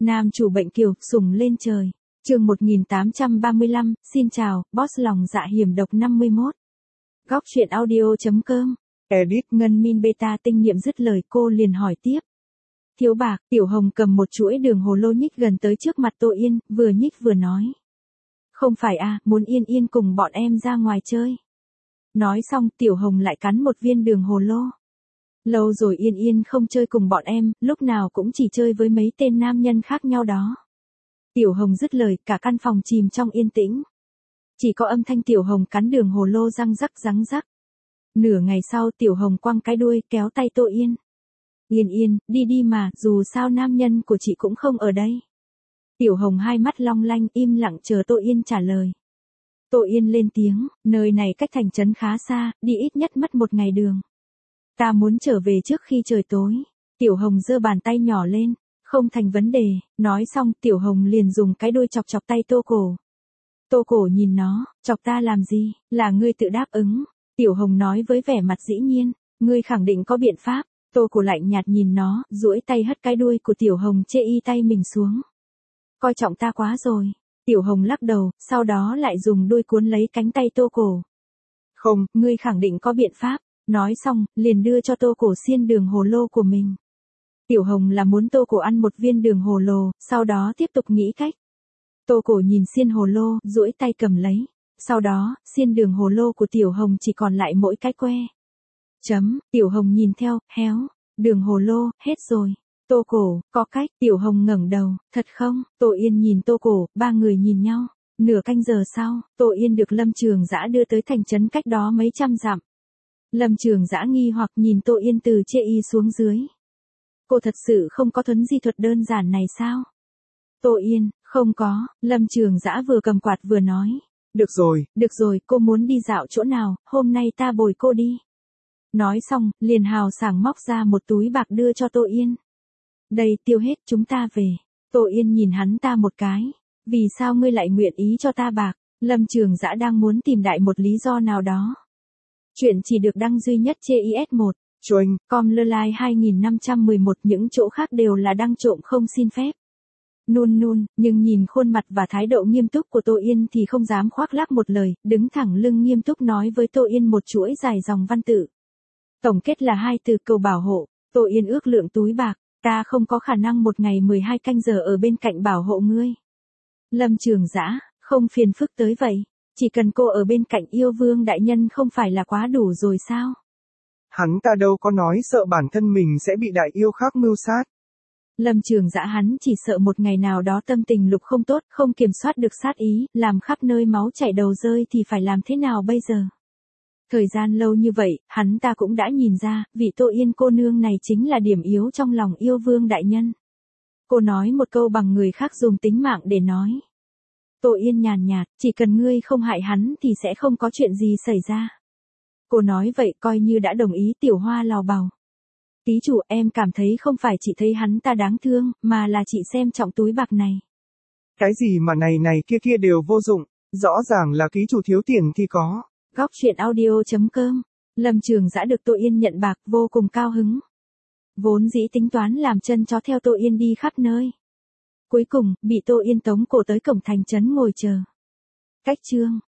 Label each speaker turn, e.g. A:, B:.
A: Nam chủ bệnh kiều, sùng lên trời. Chương 1835, xin chào, boss lòng dạ hiểm độc 51. Góc truyện audio.com. Edit Ngân Min Beta tinh nghiệm dứt lời cô liền hỏi tiếp. Thiếu bạc, Tiểu Hồng cầm một chuỗi đường hồ lô nhích gần tới trước mặt Tô Yên, vừa nhích vừa nói. Không phải à, muốn Yên Yên cùng bọn em ra ngoài chơi. Nói xong Tiểu Hồng lại cắn một viên đường hồ lô. Lâu rồi Yên Yên không chơi cùng bọn em, lúc nào cũng chỉ chơi với mấy tên nam nhân khác nhau đó. Tiểu Hồng dứt lời, cả căn phòng chìm trong yên tĩnh. Chỉ có âm thanh Tiểu Hồng cắn đường hồ lô răng rắc. Nửa ngày sau Tiểu Hồng quăng cái đuôi kéo tay Tô Yên. Yên Yên, đi đi mà, dù sao nam nhân của chị cũng không ở đây. Tiểu Hồng hai mắt long lanh im lặng chờ Tô Yên trả lời. Tô Yên lên tiếng, nơi này cách thành trấn khá xa, đi ít nhất mất một ngày đường. Ta muốn trở về trước khi trời tối. Tiểu Hồng giơ bàn tay nhỏ lên, không thành vấn đề, nói xong Tiểu Hồng liền dùng cái đuôi chọc chọc tay Tô Cổ. Tô Cổ nhìn nó, chọc ta làm gì, là ngươi tự đáp ứng. Tiểu Hồng nói với vẻ mặt dĩ nhiên, ngươi khẳng định có biện pháp. Tô Cổ lạnh nhạt nhìn nó, duỗi tay hất cái đuôi của Tiểu Hồng chê y tay mình xuống. Coi trọng ta quá rồi. Tiểu Hồng lắc đầu, sau đó lại dùng đuôi cuốn lấy cánh tay Tô Cổ. Không, ngươi khẳng định có biện pháp. Nói xong, liền đưa cho Tô Cổ xiên đường hồ lô của mình. Tiểu Hồng là muốn Tô Cổ ăn một viên đường hồ lô, sau đó tiếp tục nghĩ cách. Tô Cổ nhìn xiên hồ lô, duỗi tay cầm lấy. Sau đó, xiên đường hồ lô của Tiểu Hồng chỉ còn lại mỗi cái que. Tiểu Hồng nhìn theo, héo, đường hồ lô, hết rồi. Tô Cổ, có cách, Tiểu Hồng ngẩng đầu, thật không? Tô Yên nhìn Tô Cổ, ba người nhìn nhau. Nửa canh giờ sau, Tô Yên được Lâm Trường Dã đưa tới thành trấn cách đó mấy trăm dặm. Lâm Trường Dã nghi hoặc nhìn Tô Yên từ chê y xuống dưới. Cô thật sự không có thuấn di thuật đơn giản này sao? Tô Yên, không có, Lâm Trường Dã vừa cầm quạt vừa nói. Được rồi, cô muốn đi dạo chỗ nào, hôm nay ta bồi cô đi. Nói xong, liền hào sảng móc ra một túi bạc đưa cho Tô Yên. Đây tiêu hết, chúng ta về. Tô Yên nhìn hắn ta một cái. Vì sao ngươi lại nguyện ý cho ta bạc? Lâm Trường Dã đang muốn tìm đại một lý do nào đó. Chuyện chỉ được đăng duy nhất trên IS1. Choing, com.lơ-lai 2511, những chỗ khác đều là đăng trộm không xin phép. Nun, nhưng nhìn khuôn mặt và thái độ nghiêm túc của Tô Yên thì không dám khoác lác một lời, đứng thẳng lưng nghiêm túc nói với Tô Yên một chuỗi dài dòng văn tự. Tổng kết là hai từ cầu bảo hộ. Tô Yên ước lượng túi bạc, ta không có khả năng một ngày 12 canh giờ ở bên cạnh bảo hộ ngươi. Lâm Trường Dã, không phiền phức tới vậy. Chỉ cần cô ở bên cạnh yêu vương đại nhân không phải là quá đủ rồi sao?
B: Hắn ta đâu có nói sợ bản thân mình sẽ bị đại yêu khác mưu sát.
A: Lâm Trường Dã hắn chỉ sợ một ngày nào đó tâm tình lục không tốt, không kiểm soát được sát ý, làm khắp nơi máu chảy đầu rơi thì phải làm thế nào bây giờ? Thời gian lâu như vậy, hắn ta cũng đã nhìn ra, vị Tô Yên cô nương này chính là điểm yếu trong lòng yêu vương đại nhân. Cô nói một câu bằng người khác dùng tính mạng để nói. Tô Yên nhàn nhạt, chỉ cần ngươi không hại hắn thì sẽ không có chuyện gì xảy ra. Cô nói vậy coi như đã đồng ý. Tiểu Hoa lào bào. Ký chủ, em cảm thấy không phải chị thấy hắn ta đáng thương, mà là chị xem trọng túi bạc này.
B: Cái gì mà này kia đều vô dụng, rõ ràng là ký chủ thiếu tiền thì có.
A: Góc truyện audio.com. Lâm Trường Dã được Tô Yên nhận bạc vô cùng cao hứng. Vốn dĩ tính toán làm chân chó theo Tô Yên đi khắp nơi. Cuối cùng, bị Tô Yên tống cổ tới cổng thành trấn ngồi chờ. Cách chương